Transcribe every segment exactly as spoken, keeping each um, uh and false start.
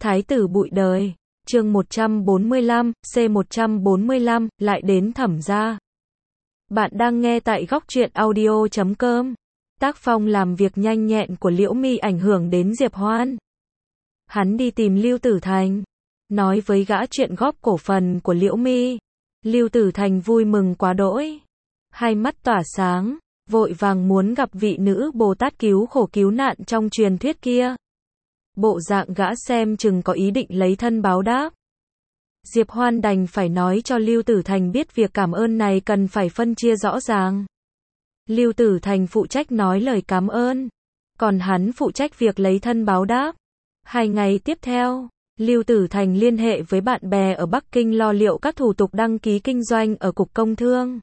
Thái tử bụi đời, chương một trăm bốn mươi lăm, C một trăm bốn mươi lăm, lại đến Thẩm gia. Bạn đang nghe tại góc truyện audio chấm com. Tác phong làm việc nhanh nhẹn của Liễu Mi ảnh hưởng đến Diệp Hoan. Hắn đi tìm Lưu Tử Thành, nói với gã chuyện góp cổ phần của Liễu Mi. Lưu Tử Thành vui mừng quá đỗi, hai mắt tỏa sáng, vội vàng muốn gặp vị nữ Bồ Tát cứu khổ cứu nạn trong truyền thuyết kia. Bộ dạng gã xem chừng có ý định lấy thân báo đáp. Diệp Hoan đành phải nói cho Lưu Tử Thành biết việc cảm ơn này cần phải phân chia rõ ràng. Lưu Tử Thành phụ trách nói lời cảm ơn, còn hắn phụ trách việc lấy thân báo đáp. Hai ngày tiếp theo, Lưu Tử Thành liên hệ với bạn bè ở Bắc Kinh lo liệu các thủ tục đăng ký kinh doanh ở Cục Công Thương.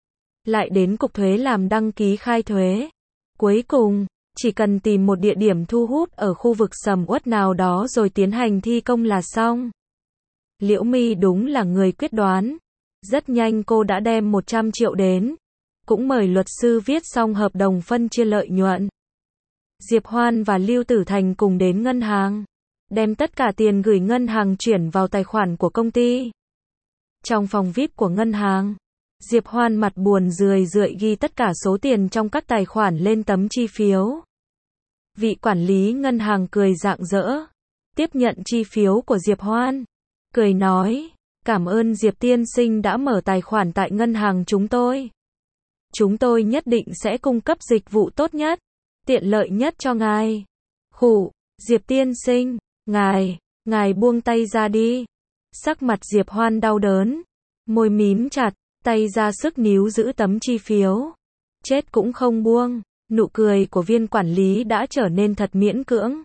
Lại đến Cục Thuế làm đăng ký khai thuế. Cuối cùng, chỉ cần tìm một địa điểm thu hút ở khu vực sầm uất nào đó rồi tiến hành thi công là xong. Liễu Mi đúng là người quyết đoán. Rất nhanh cô đã đem một trăm triệu đến, cũng mời luật sư viết xong hợp đồng phân chia lợi nhuận. Diệp Hoan và Lưu Tử Thành cùng đến ngân hàng, đem tất cả tiền gửi ngân hàng chuyển vào tài khoản của công ty. Trong phòng vi ai pi của ngân hàng, Diệp Hoan mặt buồn rười rượi ghi tất cả số tiền trong các tài khoản lên tấm chi phiếu. Vị quản lý ngân hàng cười rạng rỡ, tiếp nhận chi phiếu của Diệp Hoan, cười nói, cảm ơn Diệp tiên sinh đã mở tài khoản tại ngân hàng chúng tôi. Chúng tôi nhất định sẽ cung cấp dịch vụ tốt nhất, tiện lợi nhất cho ngài. Khụ, Diệp tiên sinh, ngài, ngài buông tay ra đi. Sắc mặt Diệp Hoan đau đớn, môi mím chặt, tay ra sức níu giữ tấm chi phiếu. Chết cũng không buông. Nụ cười của viên quản lý đã trở nên thật miễn cưỡng.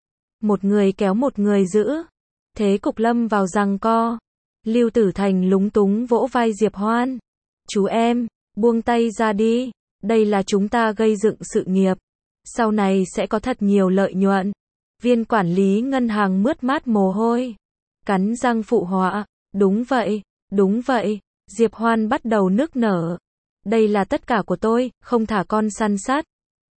Một người kéo một người giữ, thế cục lâm vào giằng co. Lưu Tử Thành lúng túng vỗ vai Diệp Hoan. Chú em, buông tay ra đi. Đây là chúng ta gây dựng sự nghiệp, sau này sẽ có thật nhiều lợi nhuận. Viên quản lý ngân hàng mướt mát mồ hôi, cắn răng phụ họa. Đúng vậy, đúng vậy. Diệp Hoan bắt đầu nức nở. Đây là tất cả của tôi, không thả con săn sắt.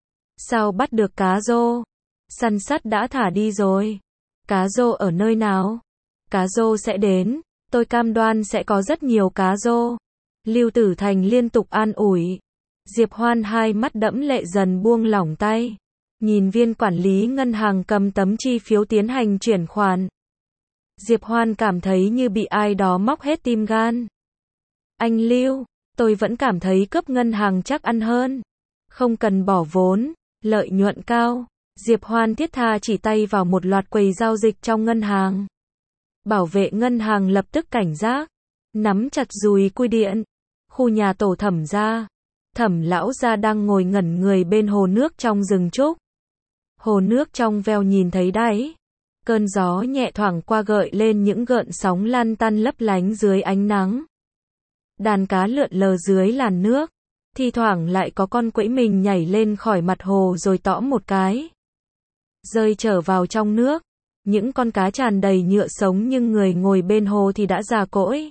Sao bắt được cá rô? Săn sắt đã thả đi rồi. Cá rô ở nơi nào? Cá rô sẽ đến, tôi cam đoan sẽ có rất nhiều cá rô. Lưu Tử Thành liên tục an ủi. Diệp Hoan hai mắt đẫm lệ dần buông lỏng tay, nhìn viên quản lý ngân hàng cầm tấm chi phiếu tiến hành chuyển khoản. Diệp Hoan cảm thấy như bị ai đó móc hết tim gan. Anh Lưu, tôi vẫn cảm thấy cướp ngân hàng chắc ăn hơn. Không cần bỏ vốn, lợi nhuận cao. Diệp Hoan thiết tha chỉ tay vào một loạt quầy giao dịch trong ngân hàng. Bảo vệ ngân hàng lập tức cảnh giác, nắm chặt dùi cui điện. Khu nhà tổ Thẩm gia, Thẩm lão gia đang ngồi ngẩn người bên hồ nước trong rừng trúc. Hồ nước trong veo nhìn thấy đáy. Cơn gió nhẹ thoảng qua gợi lên những gợn sóng lan tăn lấp lánh dưới ánh nắng. Đàn cá lượn lờ dưới làn nước, thi thoảng lại có con quẫy mình nhảy lên khỏi mặt hồ rồi tõm một cái, rơi trở vào trong nước. Những con cá tràn đầy nhựa sống nhưng người ngồi bên hồ thì đã già cỗi.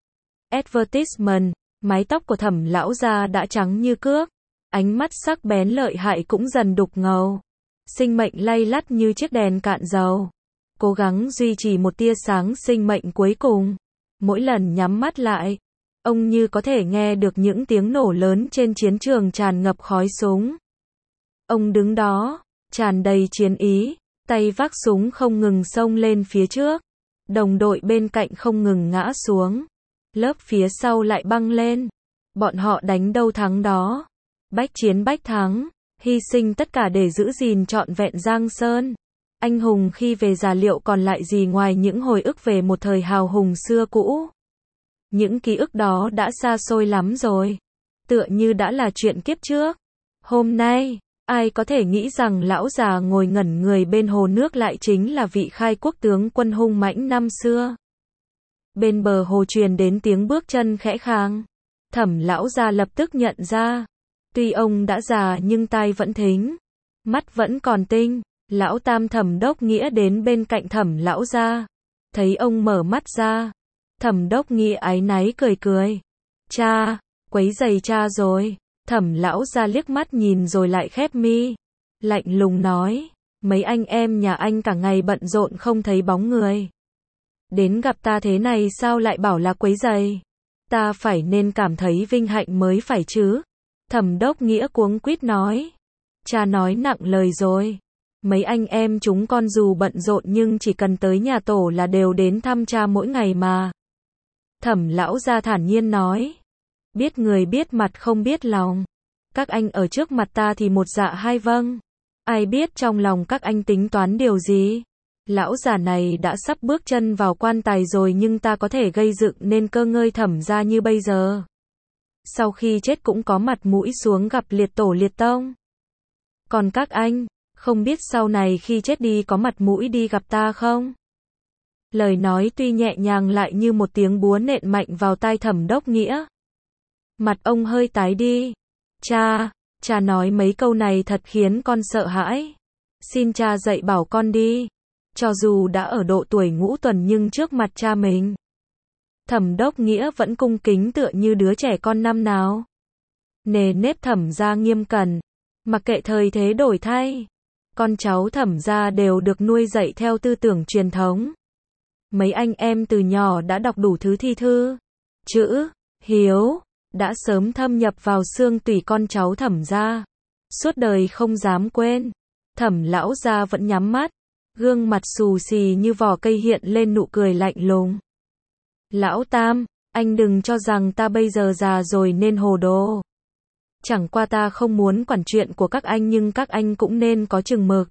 Advertisement, mái tóc của Thẩm lão gia đã trắng như cước, ánh mắt sắc bén lợi hại cũng dần đục ngầu. Sinh mệnh lay lắt như chiếc đèn cạn dầu, cố gắng duy trì một tia sáng sinh mệnh cuối cùng. Mỗi lần nhắm mắt lại, ông như có thể nghe được những tiếng nổ lớn trên chiến trường tràn ngập khói súng. Ông đứng đó, tràn đầy chiến ý, tay vác súng không ngừng xông lên phía trước. Đồng đội bên cạnh không ngừng ngã xuống, lớp phía sau lại băng lên. Bọn họ đánh đâu thắng đó, bách chiến bách thắng, hy sinh tất cả để giữ gìn trọn vẹn Giang Sơn. Anh hùng khi về già liệu còn lại gì ngoài những hồi ức về một thời hào hùng xưa cũ. Những ký ức đó đã xa xôi lắm rồi, tựa như đã là chuyện kiếp trước. Hôm nay, ai có thể nghĩ rằng lão già ngồi ngẩn người bên hồ nước lại chính là vị khai quốc tướng quân hung mãnh năm xưa. Bên bờ hồ truyền đến tiếng bước chân khẽ khàng. Thẩm lão già lập tức nhận ra, tuy ông đã già nhưng tai vẫn thính, mắt vẫn còn tinh. Lão tam Thẩm Đốc Nghĩa đến bên cạnh Thẩm lão già, thấy ông mở mắt ra, Thẩm Đốc Nghĩa áy náy cười cười. Cha, quấy giày cha rồi. Thẩm lão già liếc mắt nhìn rồi lại khép mi, lạnh lùng nói, Mấy anh em nhà anh cả ngày bận rộn không thấy bóng người. Đến gặp ta thế này sao lại bảo là quấy rầy? Ta phải nên cảm thấy vinh hạnh mới phải chứ. Thẩm Đốc Nghĩa cuống quýt nói. Cha nói nặng lời rồi. Mấy anh em chúng con dù bận rộn nhưng chỉ cần tới nhà tổ là đều đến thăm cha mỗi ngày mà. Thẩm lão gia thản nhiên nói. Biết người biết mặt không biết lòng. Các anh ở trước mặt ta thì một dạ hai vâng. Ai biết trong lòng các anh tính toán điều gì? Lão già này đã sắp bước chân vào quan tài rồi nhưng ta có thể gây dựng nên cơ ngơi Thẩm gia như bây giờ. Sau khi chết cũng có mặt mũi xuống gặp liệt tổ liệt tông. Còn các anh, không biết sau này khi chết đi có mặt mũi đi gặp ta không? Lời nói tuy nhẹ nhàng lại như một tiếng búa nện mạnh vào tai Thẩm Đốc Nghĩa. Mặt ông hơi tái đi. Cha, cha nói mấy câu này thật khiến con sợ hãi. Xin cha dạy bảo con đi. Cho dù đã ở độ tuổi ngũ tuần nhưng trước mặt cha mình. Thẩm Đốc Nghĩa vẫn cung kính tựa như đứa trẻ con năm nào. Nề nếp Thẩm gia nghiêm cẩn. Mặc kệ thời thế đổi thay. Con cháu Thẩm gia đều được nuôi dạy theo tư tưởng truyền thống. Mấy anh em từ nhỏ đã đọc đủ thứ thi thư. Chữ, hiếu, đã sớm thâm nhập vào xương tủy con cháu Thẩm gia. Suốt đời không dám quên. Thẩm lão gia vẫn nhắm mắt. Gương mặt xù xì như vỏ cây hiện lên nụ cười lạnh lùng. Lão Tam, anh đừng cho rằng ta bây giờ già rồi nên hồ đồ. Chẳng qua ta không muốn quản chuyện của các anh nhưng các anh cũng nên có chừng mực.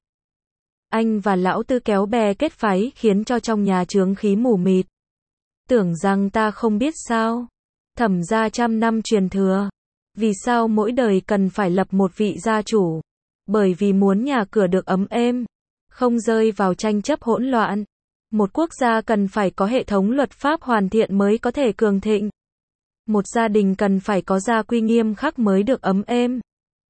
Anh và lão Tư kéo bè kết phái khiến cho trong nhà chướng khí mù mịt. Tưởng rằng ta không biết sao. Thẩm gia trăm năm truyền thừa. Vì sao mỗi đời cần phải lập một vị gia chủ? Bởi vì muốn nhà cửa được ấm êm. Không rơi vào tranh chấp hỗn loạn. Một quốc gia cần phải có hệ thống luật pháp hoàn thiện mới có thể cường thịnh. Một gia đình cần phải có gia quy nghiêm khắc mới được ấm êm.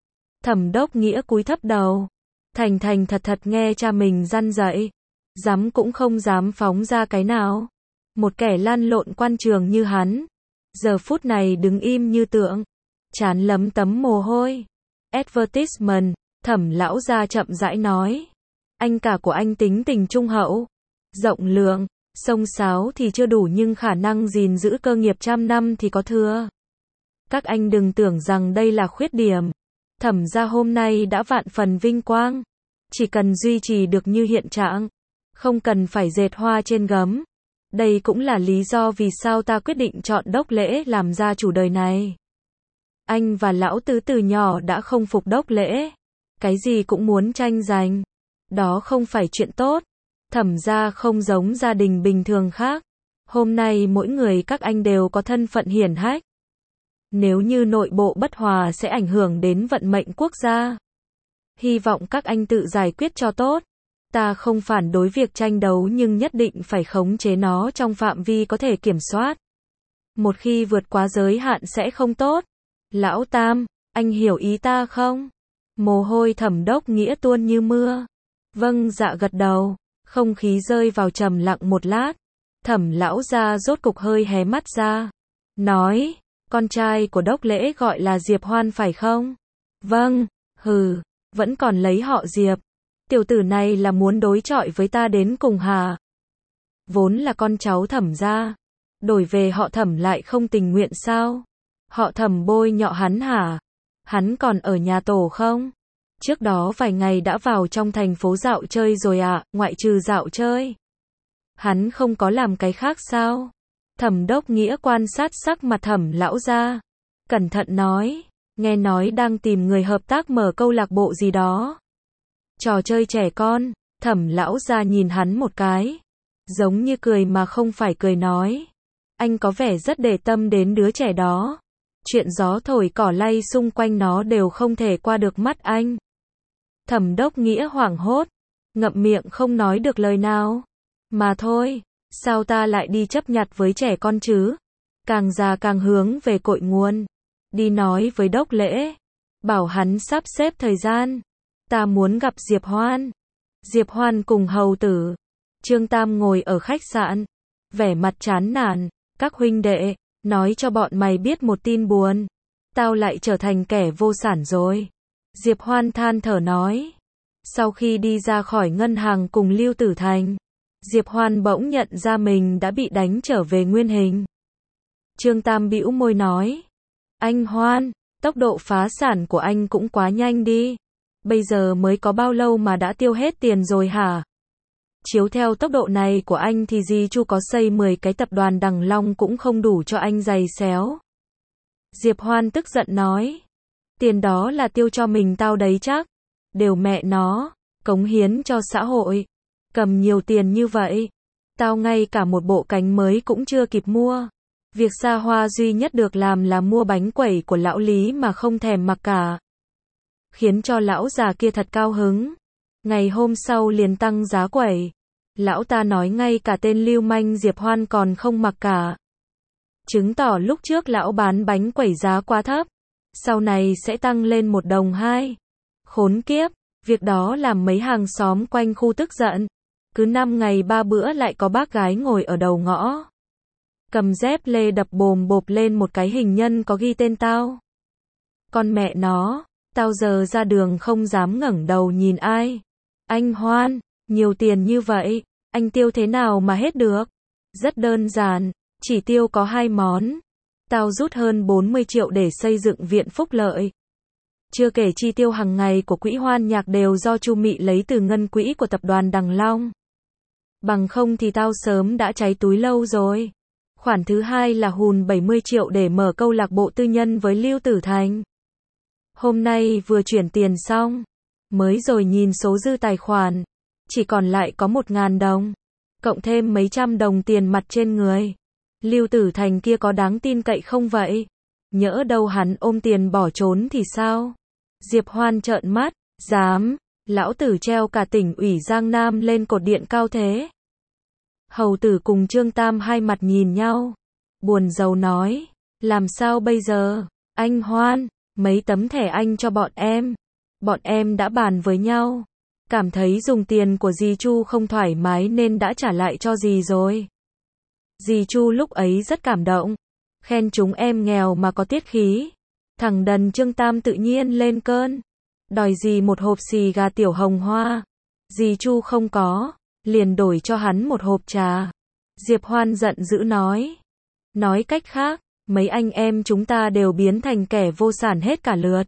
Thẩm Đốc Nghĩa cúi thấp đầu. Thành thành thật thật nghe cha mình răn dạy. Dám cũng không dám phóng ra cái nào. Một kẻ lăn lộn quan trường như hắn. Giờ phút này đứng im như tượng. Trán lấm tấm mồ hôi. Advertisement, Thẩm lão gia chậm rãi nói. Anh cả của anh tính tình trung hậu. Rộng lượng, xông xáo thì chưa đủ nhưng khả năng gìn giữ cơ nghiệp trăm năm thì có thừa. Các anh đừng tưởng rằng đây là khuyết điểm. Thẩm gia hôm nay đã vạn phần vinh quang. Chỉ cần duy trì được như hiện trạng. Không cần phải dệt hoa trên gấm. Đây cũng là lý do vì sao ta quyết định chọn Đốc Lễ làm gia chủ đời này. Anh và lão Tứ từ nhỏ đã không phục Đốc Lễ. Cái gì cũng muốn tranh giành. Đó không phải chuyện tốt. Thẩm gia không giống gia đình bình thường khác. Hôm nay mỗi người các anh đều có thân phận hiển hách. Nếu như nội bộ bất hòa sẽ ảnh hưởng đến vận mệnh quốc gia. Hy vọng các anh tự giải quyết cho tốt. Ta không phản đối việc tranh đấu nhưng nhất định phải khống chế nó trong phạm vi có thể kiểm soát. Một khi vượt quá giới hạn sẽ không tốt. Lão Tam, anh hiểu ý ta không? Mồ hôi Thẩm Đốc Nghĩa tuôn như mưa. Vâng dạ gật đầu. Không khí rơi vào trầm lặng một lát. Thẩm lão gia rốt cục hơi hé mắt ra. Nói, con trai của Đốc Lễ gọi là Diệp Hoan phải không? Vâng, hừ, vẫn còn lấy họ Diệp. Tiểu tử này là muốn đối chọi với ta đến cùng hả? Vốn là con cháu Thẩm gia. Đổi về họ Thẩm lại không tình nguyện sao? Họ Thẩm bôi nhọ hắn hả? Hắn còn ở nhà tổ không? Trước đó vài ngày đã vào trong thành phố dạo chơi rồi ạ, à, ngoại trừ dạo chơi. Hắn không có làm cái khác sao? Thẩm Đốc Nghĩa quan sát sắc mặt Thẩm lão gia. Cẩn thận nói, nghe nói đang tìm người hợp tác mở câu lạc bộ gì đó. Trò chơi trẻ con, Thẩm lão gia nhìn hắn một cái. Giống như cười mà không phải cười nói. Anh có vẻ rất để tâm đến đứa trẻ đó. Chuyện gió thổi cỏ lay xung quanh nó đều không thể qua được mắt anh. Thẩm Đốc Nghĩa hoảng hốt, ngậm miệng không nói được lời nào. Mà thôi, sao ta lại đi chấp nhặt với trẻ con chứ? Càng già càng hướng về cội nguồn. Đi nói với Đốc Lễ, bảo hắn sắp xếp thời gian. Ta muốn gặp Diệp Hoan. Diệp Hoan cùng hầu tử. Trương Tam ngồi ở khách sạn, vẻ mặt chán nản. Các huynh đệ, nói cho bọn mày biết một tin buồn. Tao lại trở thành kẻ vô sản rồi. Diệp Hoan than thở nói. Sau khi đi ra khỏi ngân hàng cùng Lưu Tử Thành, Diệp Hoan bỗng nhận ra mình đã bị đánh trở về nguyên hình. Trương Tam bĩu môi nói, anh Hoan, tốc độ phá sản của anh cũng quá nhanh đi. Bây giờ mới có bao lâu mà đã tiêu hết tiền rồi hả? Chiếu theo tốc độ này của anh thì dì Chu có xây mười cái tập đoàn Đằng Long cũng không đủ cho anh giày xéo. Diệp Hoan tức giận nói, tiền đó là tiêu cho mình tao đấy chắc. Đều mẹ nó, cống hiến cho xã hội. Cầm nhiều tiền như vậy, tao ngay cả một bộ cánh mới cũng chưa kịp mua. Việc xa hoa duy nhất được làm là mua bánh quẩy của lão Lý mà không thèm mặc cả. Khiến cho lão già kia thật cao hứng. Ngày hôm sau liền tăng giá quẩy. Lão ta nói ngay cả tên lưu manh Diệp Hoan còn không mặc cả. Chứng tỏ lúc trước lão bán bánh quẩy giá quá thấp. Sau này sẽ tăng lên một đồng hai. Khốn kiếp, việc đó làm mấy hàng xóm quanh khu tức giận. Cứ năm ngày ba bữa lại có bác gái ngồi ở đầu ngõ. Cầm dép lê đập bồm bộp lên một cái hình nhân có ghi tên tao. Con mẹ nó, tao giờ ra đường không dám ngẩng đầu nhìn ai. Anh Hoan, nhiều tiền như vậy, anh tiêu thế nào mà hết được? Rất đơn giản, chỉ tiêu có hai món. Tao rút hơn bốn mươi triệu để xây dựng viện phúc lợi. Chưa kể chi tiêu hàng ngày của quỹ hoan nhạc đều do Chu Mị lấy từ ngân quỹ của tập đoàn Đằng Long. Bằng không thì tao sớm đã cháy túi lâu rồi. Khoản thứ hai là hùn bảy mươi triệu để mở câu lạc bộ tư nhân với Lưu Tử Thành. Hôm nay vừa chuyển tiền xong, mới rồi nhìn số dư tài khoản, chỉ còn lại có một ngàn đồng, cộng thêm mấy trăm đồng tiền mặt trên người. Lưu Tử Thành kia có đáng tin cậy không vậy? Nhỡ đâu hắn ôm tiền bỏ trốn thì sao? Diệp Hoan trợn mắt, dám, lão tử treo cả tỉnh ủy Giang Nam lên cột điện cao thế. Hầu tử cùng Trương Tam hai mặt nhìn nhau, buồn rầu nói, làm sao bây giờ? Anh Hoan, mấy tấm thẻ anh cho bọn em. Bọn em đã bàn với nhau, cảm thấy dùng tiền của dì Chu không thoải mái nên đã trả lại cho dì rồi. Dì Chu lúc ấy rất cảm động, khen chúng em nghèo mà có tiết khí. Thằng đần Trương Tam tự nhiên lên cơn, đòi dì một hộp xì gà tiểu hồng hoa. Dì Chu không có, liền đổi cho hắn một hộp trà. Diệp Hoan giận dữ nói. Nói cách khác, mấy anh em chúng ta đều biến thành kẻ vô sản hết cả lượt.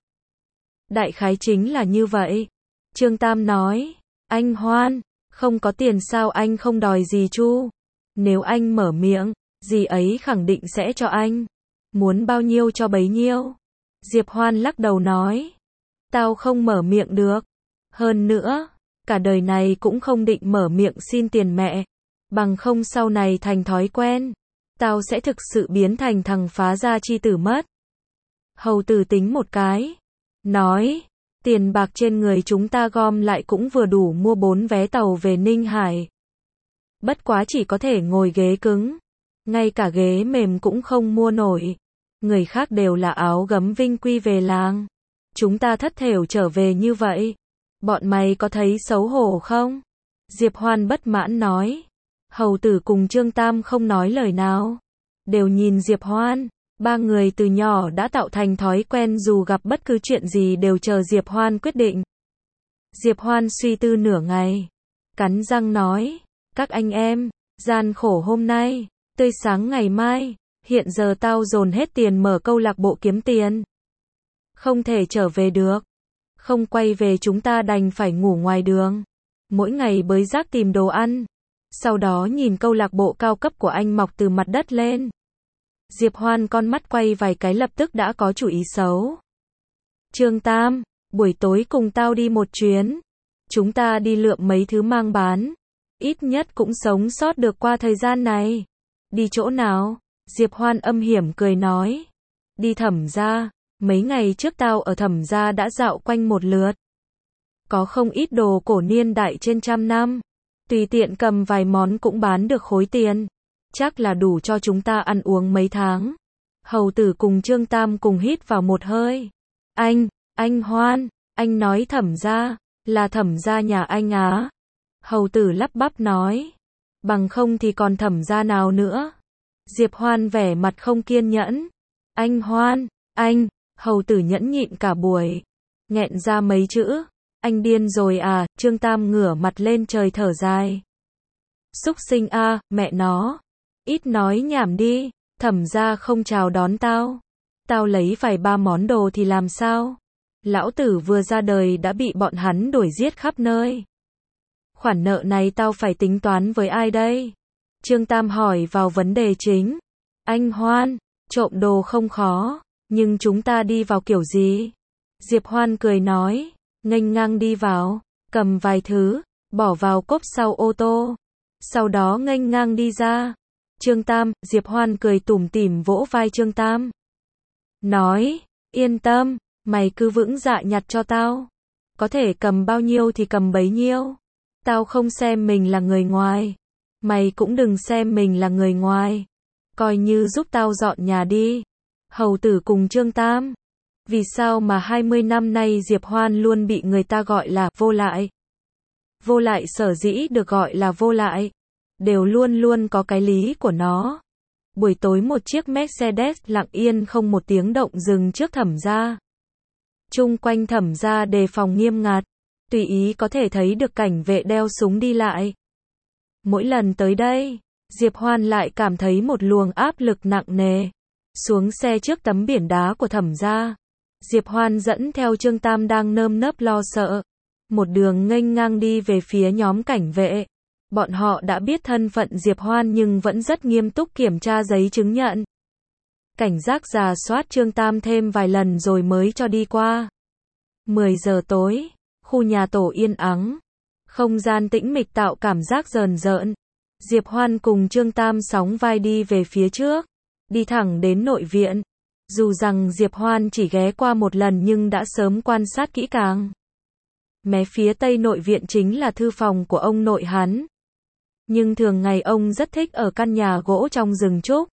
Đại khái chính là như vậy. Trương Tam nói, anh Hoan, không có tiền sao anh không đòi dì Chu? Nếu anh mở miệng, dì ấy khẳng định sẽ cho anh. Muốn bao nhiêu cho bấy nhiêu. Diệp Hoan lắc đầu nói, tao không mở miệng được. Hơn nữa, cả đời này cũng không định mở miệng xin tiền mẹ. Bằng không sau này thành thói quen, tao sẽ thực sự biến thành thằng phá gia chi tử mất. Hầu tử tính một cái, nói, tiền bạc trên người chúng ta gom lại cũng vừa đủ mua bốn vé tàu về Ninh Hải. Bất quá chỉ có thể ngồi ghế cứng, ngay cả ghế mềm cũng không mua nổi. Người khác đều là áo gấm vinh quy về làng. Chúng ta thất thểu trở về như vậy. Bọn mày có thấy xấu hổ không? Diệp Hoan bất mãn nói. Hầu tử cùng Trương Tam không nói lời nào. Đều nhìn Diệp Hoan. Ba người từ nhỏ đã tạo thành thói quen dù gặp bất cứ chuyện gì đều chờ Diệp Hoan quyết định. Diệp Hoan suy tư nửa ngày. Cắn răng nói. Các anh em, gian khổ hôm nay, tươi sáng ngày mai. Hiện giờ tao dồn hết tiền mở câu lạc bộ kiếm tiền. Không thể trở về được. Không quay về chúng ta đành phải ngủ ngoài đường. Mỗi ngày bới rác tìm đồ ăn. Sau đó nhìn câu lạc bộ cao cấp của anh mọc từ mặt đất lên. Diệp Hoan con mắt quay vài cái lập tức đã có chủ ý xấu. Trương Tam, buổi tối cùng tao đi một chuyến. Chúng ta đi lượm mấy thứ mang bán. Ít nhất cũng sống sót được qua thời gian này. Đi chỗ nào? Diệp Hoan âm hiểm cười nói. Đi Thẩm gia, mấy ngày trước tao ở Thẩm gia đã dạo quanh một lượt. Có không ít đồ cổ niên đại trên trăm năm. Tùy tiện cầm vài món cũng bán được khối tiền. Chắc là đủ cho chúng ta ăn uống mấy tháng. Hầu tử cùng Trương Tam cùng hít vào một hơi. Anh, anh Hoan, anh nói Thẩm gia, là Thẩm gia nhà anh á. Hầu tử lắp bắp nói. Bằng không thì còn Thẩm gia nào nữa. Diệp Hoan vẻ mặt không kiên nhẫn. Anh Hoan, anh, hầu tử nhẫn nhịn cả buổi. Nghẹn ra mấy chữ. Anh điên rồi à, Trương Tam ngửa mặt lên trời thở dài. Xúc sinh a, mẹ nó. Ít nói nhảm đi, Thẩm gia không chào đón tao. Tao lấy vài ba món đồ thì làm sao? Lão tử vừa ra đời đã bị bọn hắn đuổi giết khắp nơi. Khoản nợ này tao phải tính toán với ai đây? Trương Tam hỏi vào vấn đề chính. Anh Hoan, trộm đồ không khó, nhưng chúng ta đi vào kiểu gì? Diệp Hoan cười nói, nghênh ngang đi vào, cầm vài thứ, bỏ vào cốp sau ô tô. Sau đó nghênh ngang đi ra. Trương Tam, Diệp Hoan cười tủm tỉm vỗ vai Trương Tam. Nói, yên tâm, mày cứ vững dạ nhặt cho tao. Có thể cầm bao nhiêu thì cầm bấy nhiêu. Tao không xem mình là người ngoài. Mày cũng đừng xem mình là người ngoài. Coi như giúp tao dọn nhà đi. Hầu tử cùng Trương Tam. Vì sao mà hai mươi năm nay Diệp Hoan luôn bị người ta gọi là vô lại? Vô lại sở dĩ được gọi là vô lại, đều luôn luôn có cái lý của nó. Buổi tối một chiếc Mercedes lặng yên không một tiếng động dừng trước Thẩm gia. Chung quanh Thẩm gia đề phòng nghiêm ngặt, tùy ý có thể thấy được cảnh vệ đeo súng đi lại. Mỗi lần tới đây, Diệp Hoan lại cảm thấy một luồng áp lực nặng nề. Xuống xe trước tấm biển đá của Thẩm gia, Diệp Hoan dẫn theo Trương Tam đang nơm nớp lo sợ. Một đường nghênh ngang đi về phía nhóm cảnh vệ. Bọn họ đã biết thân phận Diệp Hoan nhưng vẫn rất nghiêm túc kiểm tra giấy chứng nhận. Cảnh giác rà soát Trương Tam thêm vài lần rồi mới cho đi qua. mười giờ tối, khu nhà tổ yên ắng. Không gian tĩnh mịch tạo cảm giác rờn rợn. Diệp Hoan cùng Trương Tam sóng vai đi về phía trước. Đi thẳng đến nội viện. Dù rằng Diệp Hoan chỉ ghé qua một lần nhưng đã sớm quan sát kỹ càng. Mé phía tây nội viện chính là thư phòng của ông nội hắn. Nhưng thường ngày ông rất thích ở căn nhà gỗ trong rừng trúc.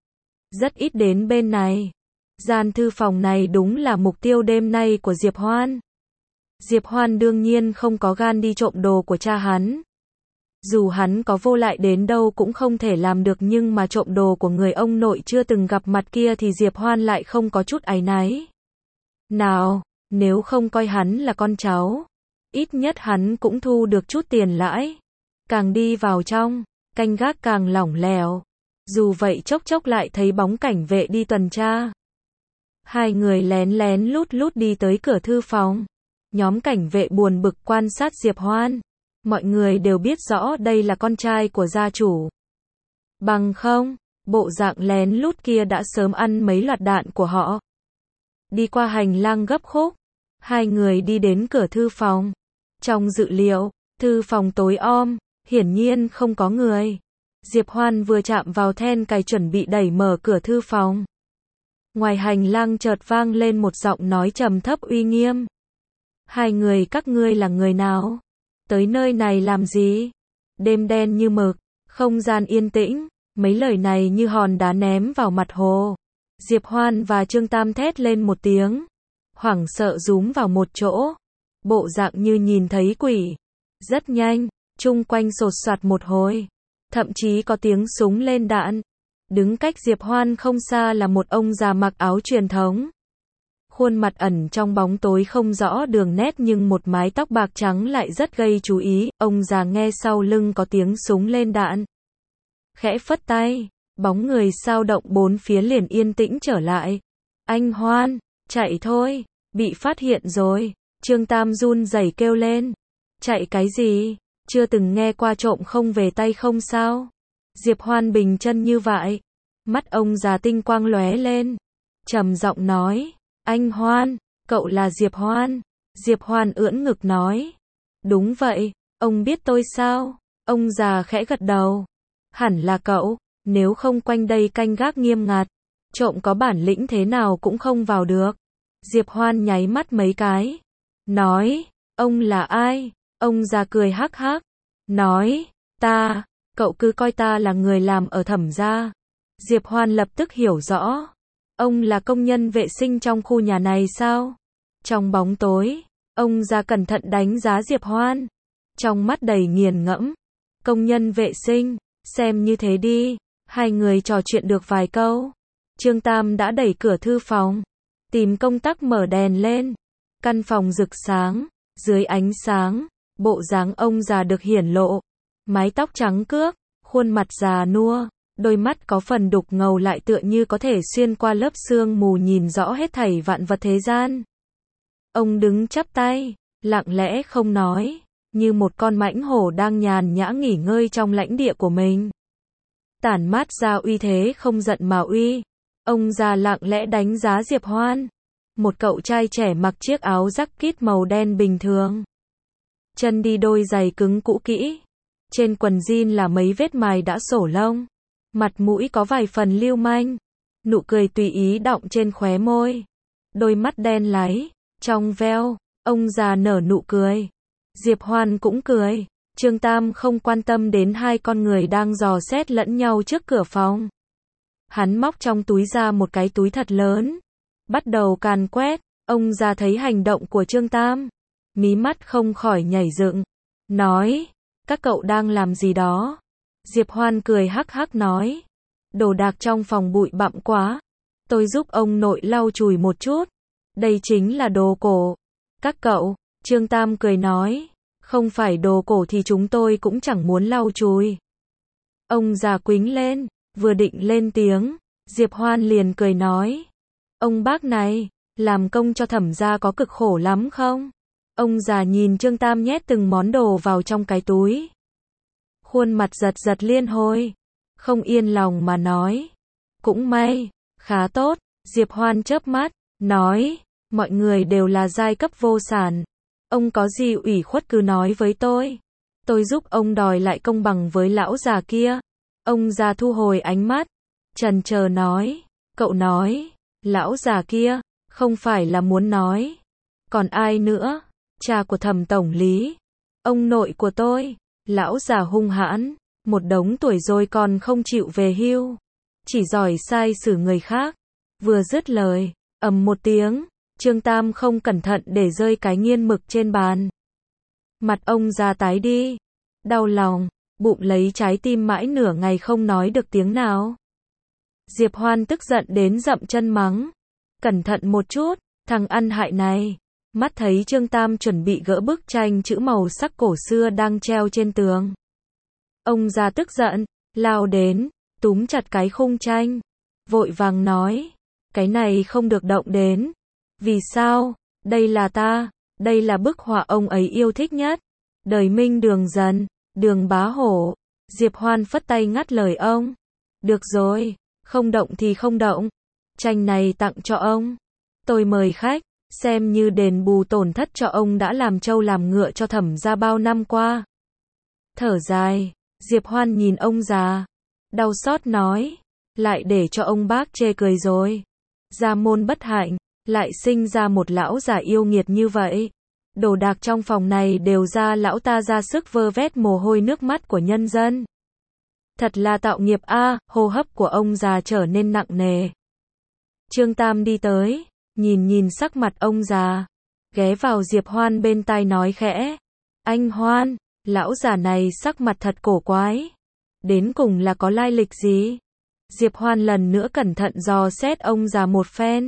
Rất ít đến bên này. Gian thư phòng này đúng là mục tiêu đêm nay của Diệp Hoan. Diệp Hoan đương nhiên không có gan đi trộm đồ của cha hắn. Dù hắn có vô lại đến đâu cũng không thể làm được, nhưng mà trộm đồ của người ông nội chưa từng gặp mặt kia thì Diệp Hoan lại không có chút áy náy. Nào, nếu không coi hắn là con cháu, ít nhất hắn cũng thu được chút tiền lãi. Càng đi vào trong, canh gác càng lỏng lẻo. Dù vậy chốc chốc lại thấy bóng cảnh vệ đi tuần tra. Hai người lén lén lút lút đi tới cửa thư phòng. Nhóm cảnh vệ buồn bực quan sát Diệp Hoan. Mọi người đều biết rõ đây là con trai của gia chủ. Bằng không, bộ dạng lén lút kia đã sớm ăn mấy loạt đạn của họ. Đi qua hành lang gấp khúc, hai người đi đến cửa thư phòng. Trong dự liệu, thư phòng tối om, hiển nhiên không có người. Diệp Hoan vừa chạm vào then cài chuẩn bị đẩy mở cửa thư phòng. Ngoài hành lang chợt vang lên một giọng nói trầm thấp uy nghiêm. Hai người các ngươi là người nào? Tới nơi này làm gì? Đêm đen như mực, không gian yên tĩnh, mấy lời này như hòn đá ném vào mặt hồ. Diệp Hoan và Trương Tam thét lên một tiếng, hoảng sợ rúm vào một chỗ, bộ dạng như nhìn thấy quỷ. Rất nhanh, chung quanh sột soạt một hồi, thậm chí có tiếng súng lên đạn. Đứng cách Diệp Hoan không xa là một ông già mặc áo truyền thống. Khuôn mặt ẩn trong bóng tối không rõ đường nét nhưng một mái tóc bạc trắng lại rất gây chú ý. Ông già nghe sau lưng có tiếng súng lên đạn, khẽ phất tay, bóng người sao động bốn phía liền yên tĩnh trở lại. Anh Hoan, chạy thôi, bị phát hiện rồi. Trương Tam run rẩy kêu lên. Chạy cái gì? Chưa từng nghe qua trộm không về tay không sao? Diệp Hoan bình chân như vậy. Mắt ông già tinh quang lóe lên, trầm giọng nói. Anh Hoan, cậu là Diệp Hoan. Diệp Hoan ưỡn ngực nói. Đúng vậy, ông biết tôi sao? Ông già khẽ gật đầu. Hẳn là cậu, nếu không quanh đây canh gác nghiêm ngặt, trộm có bản lĩnh thế nào cũng không vào được. Diệp Hoan nháy mắt mấy cái, nói, ông là ai? Ông già cười hắc hắc, nói, ta, cậu cứ coi ta là người làm ở Thẩm gia. Diệp Hoan lập tức hiểu rõ. Ông là công nhân vệ sinh trong khu nhà này sao? Trong bóng tối, ông già cẩn thận đánh giá Diệp Hoan, trong mắt đầy nghiền ngẫm. Công nhân vệ sinh, xem như thế đi. Hai người trò chuyện được vài câu, Trương Tam đã đẩy cửa thư phòng, tìm công tắc mở đèn lên. Căn phòng rực sáng, Dưới ánh sáng, bộ dáng ông già được hiển lộ. Mái tóc trắng cước, khuôn mặt già nua, đôi mắt có phần đục ngầu lại tựa như có thể xuyên qua lớp sương mù nhìn rõ hết thảy vạn vật thế gian. Ông đứng chắp tay, lặng lẽ không nói, như một con mãnh hổ đang nhàn nhã nghỉ ngơi trong lãnh địa của mình. Tản mát ra uy thế không giận mà uy. Ông già lặng lẽ đánh giá Diệp Hoan. Một cậu trai trẻ mặc chiếc áo jacket màu đen bình thường. Chân đi đôi giày cứng cũ kỹ. Trên quần jean là mấy vết mài đã xổ lông. Mặt mũi có vài phần lưu manh. Nụ cười tùy ý đọng trên khóe môi. Đôi mắt đen láy, trong veo. Ông già nở nụ cười. Diệp Hoan cũng cười. Trương Tam không quan tâm đến hai con người đang dò xét lẫn nhau trước cửa phòng. Hắn móc trong túi ra một cái túi thật lớn. Bắt đầu càn quét. Ông già thấy hành động của Trương Tam. Mí mắt không khỏi nhảy dựng. Nói, các cậu đang làm gì đó? Diệp Hoan cười hắc hắc nói. Đồ đạc trong phòng bụi bặm quá. Tôi giúp ông nội lau chùi một chút. Đây chính là đồ cổ. Các cậu, Trương Tam cười nói. Không phải đồ cổ thì chúng tôi cũng chẳng muốn lau chùi. Ông già quính lên, vừa định lên tiếng, Diệp Hoan liền cười nói. Ông bác này, làm công cho Thẩm gia có cực khổ lắm không? Ông già nhìn Trương Tam nhét từng món đồ vào trong cái túi. Khuôn mặt giật giật liên hồi, không yên lòng mà nói. Cũng may, khá tốt, Diệp Hoan chớp mắt, nói, mọi người đều là giai cấp vô sản. Ông có gì ủy khuất cứ nói với tôi. Tôi giúp ông đòi lại công bằng với lão già kia. Ông già thu hồi ánh mắt, chần chờ nói. Cậu nói, lão già kia, không phải là muốn nói. Còn ai nữa? Cha của Thẩm tổng lý. Ông nội của tôi. Lão già hung hãn. Một đống tuổi rồi còn không chịu về hưu. Chỉ giỏi sai xử người khác. Vừa dứt lời, ầm một tiếng. Trương Tam không cẩn thận để rơi cái nghiên mực trên bàn. Mặt ông già tái đi. Đau lòng, bụng lấy trái tim mãi nửa ngày không nói được tiếng nào. Diệp Hoan tức giận đến dậm chân mắng. Cẩn thận một chút, thằng ăn hại này. Mắt thấy Trương Tam chuẩn bị gỡ bức tranh chữ màu sắc cổ xưa đang treo trên tường. Ông già tức giận, lao đến, túm chặt cái khung tranh. Vội vàng nói, cái này không được động đến. Vì sao? Đây là ta, đây là bức họa ông ấy yêu thích nhất. Đời Minh Đường Dần, Đường Bá Hổ. Diệp Hoan phất tay ngắt lời ông. Được rồi, không động thì không động. Tranh này tặng cho ông. Tôi mời khách, xem như đền bù tổn thất cho ông đã làm trâu làm ngựa cho Thẩm gia bao năm qua. Thở dài, Diệp Hoan nhìn ông già. Đau xót nói, lại để cho ông bác chê cười rồi. Gia môn bất hạnh. Lại sinh ra một lão già yêu nghiệt như vậy. Đồ đạc trong phòng này đều ra lão ta ra sức vơ vét mồ hôi nước mắt của nhân dân. Thật là tạo nghiệp a. À, hô hấp của ông già trở nên nặng nề. Trương Tam đi tới, nhìn nhìn sắc mặt ông già, ghé vào Diệp Hoan bên tai nói khẽ. Anh Hoan, lão già này sắc mặt thật cổ quái. Đến cùng là có lai lịch gì? Diệp Hoan lần nữa cẩn thận dò xét ông già một phen.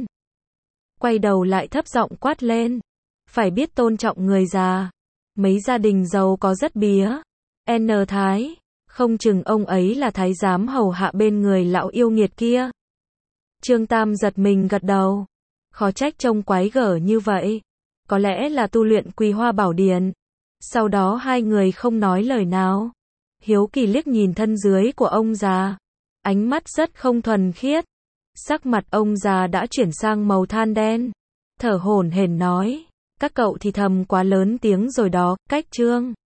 Quay đầu lại thấp giọng quát lên. Phải biết tôn trọng người già. Mấy gia đình giàu có rất bía. N Thái. Không chừng ông ấy là thái giám hầu hạ bên người lão yêu nghiệt kia. Trương Tam giật mình gật đầu. Khó trách trông quái gở như vậy. Có lẽ là tu luyện Quý Hoa Bảo Điển. Sau đó hai người không nói lời nào. Hiếu kỳ liếc nhìn thân dưới của ông già. Ánh mắt rất không thuần khiết. Sắc mặt ông già đã chuyển sang màu than đen. Thở hổn hển nói. Các cậu thì thầm quá lớn tiếng rồi đó, cách Trương.